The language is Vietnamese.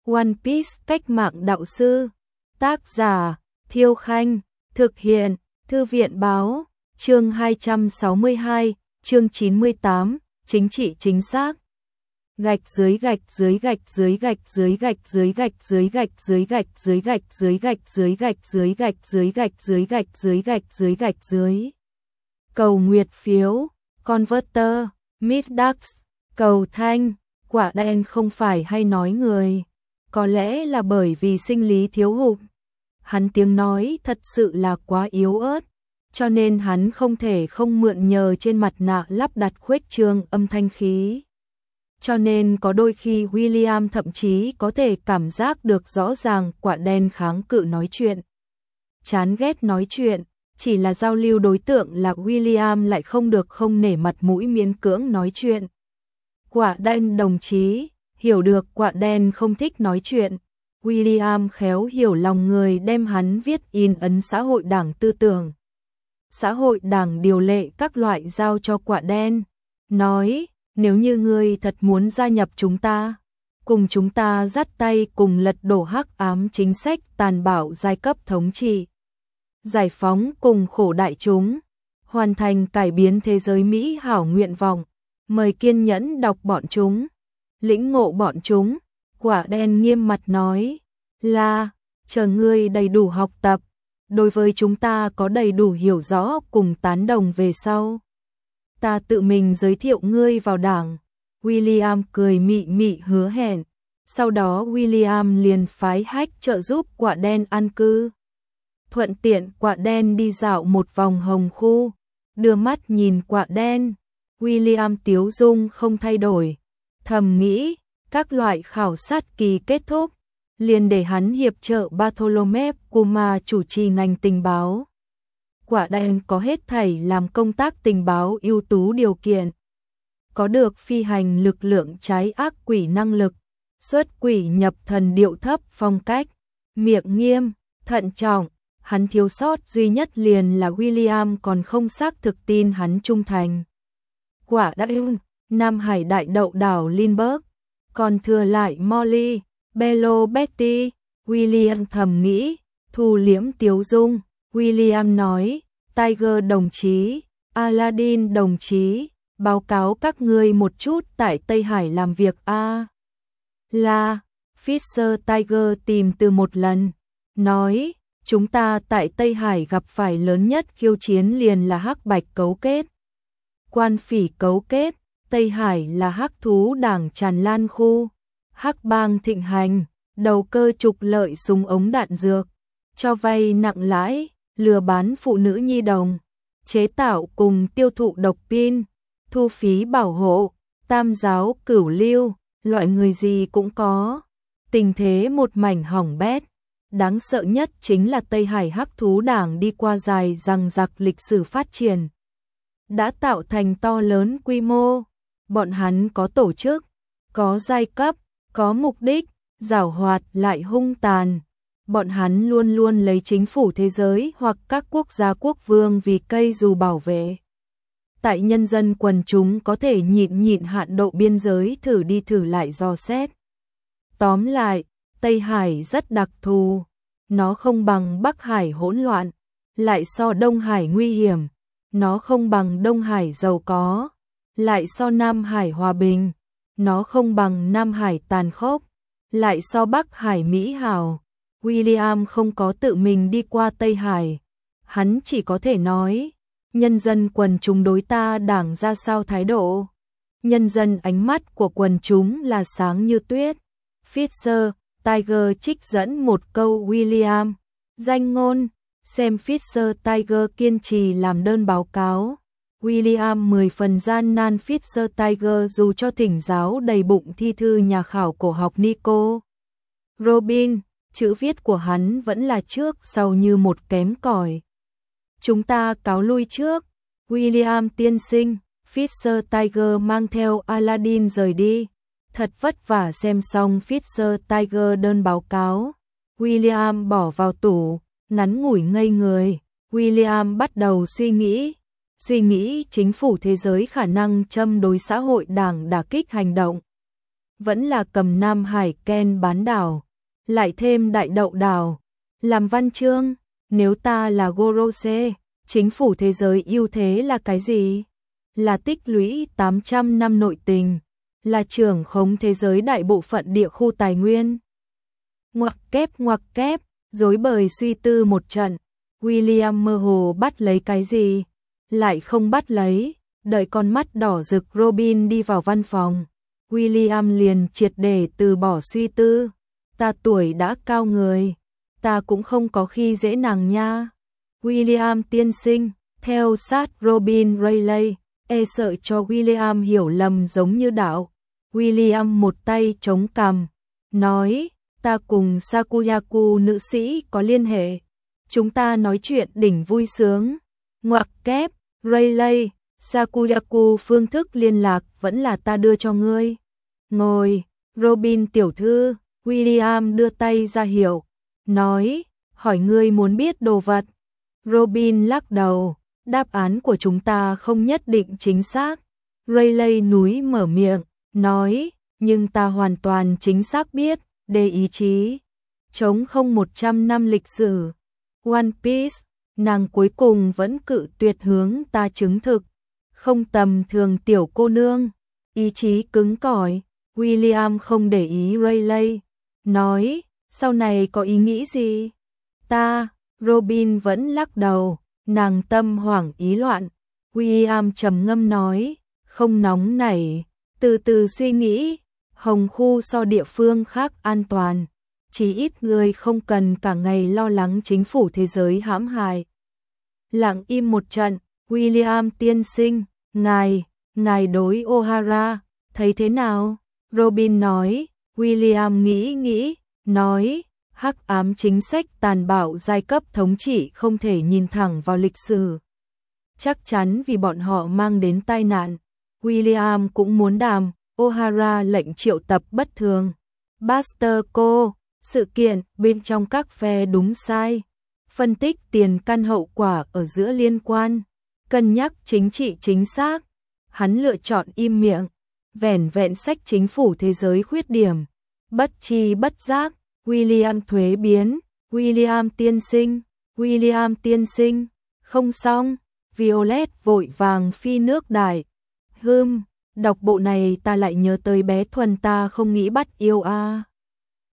One Piece cách mạng đạo sư. Tác giả Thiêu Khanh. Thực hiện Thư viện Báo. Chương 262, chương 98, chính trị chính xác. Gạch dưới gạch dưới gạch dưới gạch dưới gạch dưới gạch dưới gạch dưới gạch dưới gạch dưới gạch dưới gạch dưới gạch dưới gạch dưới gạch dưới gạch dưới gạch dưới. Cầu nguyệt phiếu, Converter, Midax, cầu thanh, quả đen không phải hay nói người. Có lẽ là bởi vì sinh lý thiếu hụt. Hắn tiếng nói thật sự là quá yếu ớt, cho nên hắn không thể không mượn nhờ trên mặt nạ lắp đặt khuếch trương âm thanh khí. Cho nên có đôi khi William thậm chí có thể cảm giác được rõ ràng quả đen kháng cự nói chuyện. Chán ghét nói chuyện, chỉ là giao lưu đối tượng là William lại không được không nể mặt mũi miễn cưỡng nói chuyện. Quả đen đồng chí, hiểu được quả đen không thích nói chuyện. William khéo hiểu lòng người đem hắn viết in ấn xã hội đảng tư tưởng. Xã hội đảng điều lệ các loại giao cho quả đen. Nói, nếu như ngươi thật muốn gia nhập chúng ta, cùng chúng ta dắt tay cùng lật đổ hắc ám chính sách tàn bạo giai cấp thống trị. Giải phóng cùng khổ đại chúng, hoàn thành cải biến thế giới Mỹ hảo nguyện vọng, mời kiên nhẫn đọc bọn chúng, lĩnh ngộ bọn chúng. Quả đen nghiêm mặt nói, là, chờ ngươi đầy đủ học tập, đối với chúng ta có đầy đủ hiểu rõ cùng tán đồng về sau. Ta tự mình giới thiệu ngươi vào đảng. William cười mị mị hứa hẹn. Sau đó William liền phái hách trợ giúp quả đen an cư. Thuận tiện quả đen đi dạo một vòng hồng khu, đưa mắt nhìn quả đen. William tiếu dung không thay đổi, thầm nghĩ, các loại khảo sát kỳ kết thúc, liền để hắn hiệp trợ Bartholomew Kuma chủ trì ngành tình báo. Quả đen có hết thảy làm công tác tình báo ưu tú điều kiện. Có được phi hành lực lượng trái ác quỷ năng lực, xuất quỷ nhập thần điệu thấp phong cách, miệng nghiêm, thận trọng. Hắn thiếu sót duy nhất liền là William còn không xác thực tin hắn trung thành. Quả đen, Nam Hải đại đậu đảo Lindbergh, còn thừa lại Molly, Bello Betty. William thầm nghĩ, thu liễm tiếu dung. William nói, Tiger đồng chí, Aladdin đồng chí, báo cáo các ngươi một chút tại Tây Hải làm việc a. Là, Fisher Tiger tìm từ một lần, nói, chúng ta tại Tây Hải gặp phải lớn nhất khiêu chiến liền là hắc bạch cấu kết. Quan phỉ cấu kết, Tây Hải là hắc thú đảng tràn lan khu, hắc bang thịnh hành, đầu cơ trục lợi súng ống đạn dược, cho vay nặng lãi, lừa bán phụ nữ nhi đồng, chế tạo cùng tiêu thụ độc pin, thu phí bảo hộ, tam giáo cửu lưu, loại người gì cũng có. Tình thế một mảnh hỏng bét. Đáng sợ nhất chính là Tây Hải hắc thú đảng đi qua dài dằng dặc lịch sử phát triển, đã tạo thành to lớn quy mô. Bọn hắn có tổ chức, có giai cấp, có mục đích, giảo hoạt lại hung tàn. Bọn hắn luôn luôn lấy chính phủ thế giới hoặc các quốc gia quốc vương vì cây dù bảo vệ. Tại nhân dân quần chúng có thể nhịn hạn độ biên giới thử đi thử lại dò xét. Tóm lại, Tây Hải rất đặc thù. Nó không bằng Bắc Hải hỗn loạn, lại so Đông Hải nguy hiểm. Nó không bằng Đông Hải giàu có, lại so Nam Hải hòa bình. Nó không bằng Nam Hải tàn khốc, lại so Bắc Hải mỹ hảo. William không có tự mình đi qua Tây Hải. Hắn chỉ có thể nói, nhân dân quần chúng đối ta đảng ra sao thái độ. Nhân dân ánh mắt của quần chúng là sáng như tuyết. Fisher Tiger trích dẫn một câu William, danh ngôn, xem Fisher Tiger kiên trì làm đơn báo cáo. William 10 phần gian nan. Fisher Tiger dù cho thỉnh giáo đầy bụng thi thư nhà khảo cổ học Nico Robin, chữ viết của hắn vẫn là trước sau như một kém cỏi. Chúng ta cáo lui trước. William tiên sinh. Fisher Tiger mang theo Aladdin rời đi. Thật vất vả xem xong Fisher Tiger đơn báo cáo. William bỏ vào tủ, ngắn ngủi ngây người. William bắt đầu suy nghĩ chính phủ thế giới khả năng châm đối xã hội đảng đả kích hành động. vẫn là cầm Nam Hải Ken bán đảo, lại thêm đại đậu đảo, làm văn chương, nếu ta là Gorose, chính phủ thế giới ưu thế là cái gì? Là tích lũy 800 năm nội tình, là trưởng khống thế giới đại bộ phận địa khu tài nguyên. Ngoặc kép, rối bời suy tư một trận, William mơ hồ bắt lấy cái gì, lại không bắt lấy, đợi con mắt đỏ rực Robin đi vào văn phòng. William liền triệt để từ bỏ suy tư, ta tuổi đã cao người, ta cũng không có khi dễ nàng nha. William tiên sinh, theo sát Robin Rayleigh, e sợ cho William hiểu lầm giống như đạo. William một tay chống cằm, nói, ta cùng Sakuyaku nữ sĩ có liên hệ, chúng ta nói chuyện đỉnh vui sướng. Ngoặc kép, Rayleigh, Sakuyaku phương thức liên lạc vẫn là ta đưa cho ngươi. Ngồi, Robin tiểu thư, William đưa tay ra hiệu, nói, hỏi ngươi muốn biết đồ vật. Robin lắc đầu, đáp án của chúng ta không nhất định chính xác. Rayleigh núi mở miệng, nói, nhưng ta hoàn toàn chính xác biết, đề ý chí. Chống không 100 năm lịch sử. One Piece, nàng cuối cùng vẫn cự tuyệt hướng ta chứng thực. Không tầm thường tiểu cô nương, ý chí cứng cỏi. William không để ý Rayleigh, nói, sau này có ý nghĩ gì? Ta, Robin vẫn lắc đầu, nàng tâm hoảng ý loạn. William trầm ngâm nói, không nóng nảy, từ từ suy nghĩ, Hồng khu so địa phương khác an toàn, chỉ ít người không cần cả ngày lo lắng chính phủ thế giới hãm hại. Lặng im một trận, William tiên sinh, ngài đối O'Hara, thấy thế nào? Robin nói, William nghĩ, nói, hắc ám chính sách tàn bạo giai cấp thống trị không thể nhìn thẳng vào lịch sử. Chắc chắn vì bọn họ mang đến tai nạn. William cũng muốn đàm, O'Hara lệnh triệu tập bất thường. Buster Co, sự kiện bên trong các phe đúng sai. Phân tích tiền căn hậu quả ở giữa liên quan. Cân nhắc chính trị chính xác. Hắn lựa chọn im miệng. Vẻn vẹn sách chính phủ thế giới khuyết điểm. Bất chi bất giác, William thuế biến. William tiên sinh, không xong. Violet vội vàng phi nước đại. Đọc bộ này ta lại nhớ tới bé Thuần ta không nghĩ bắt yêu a.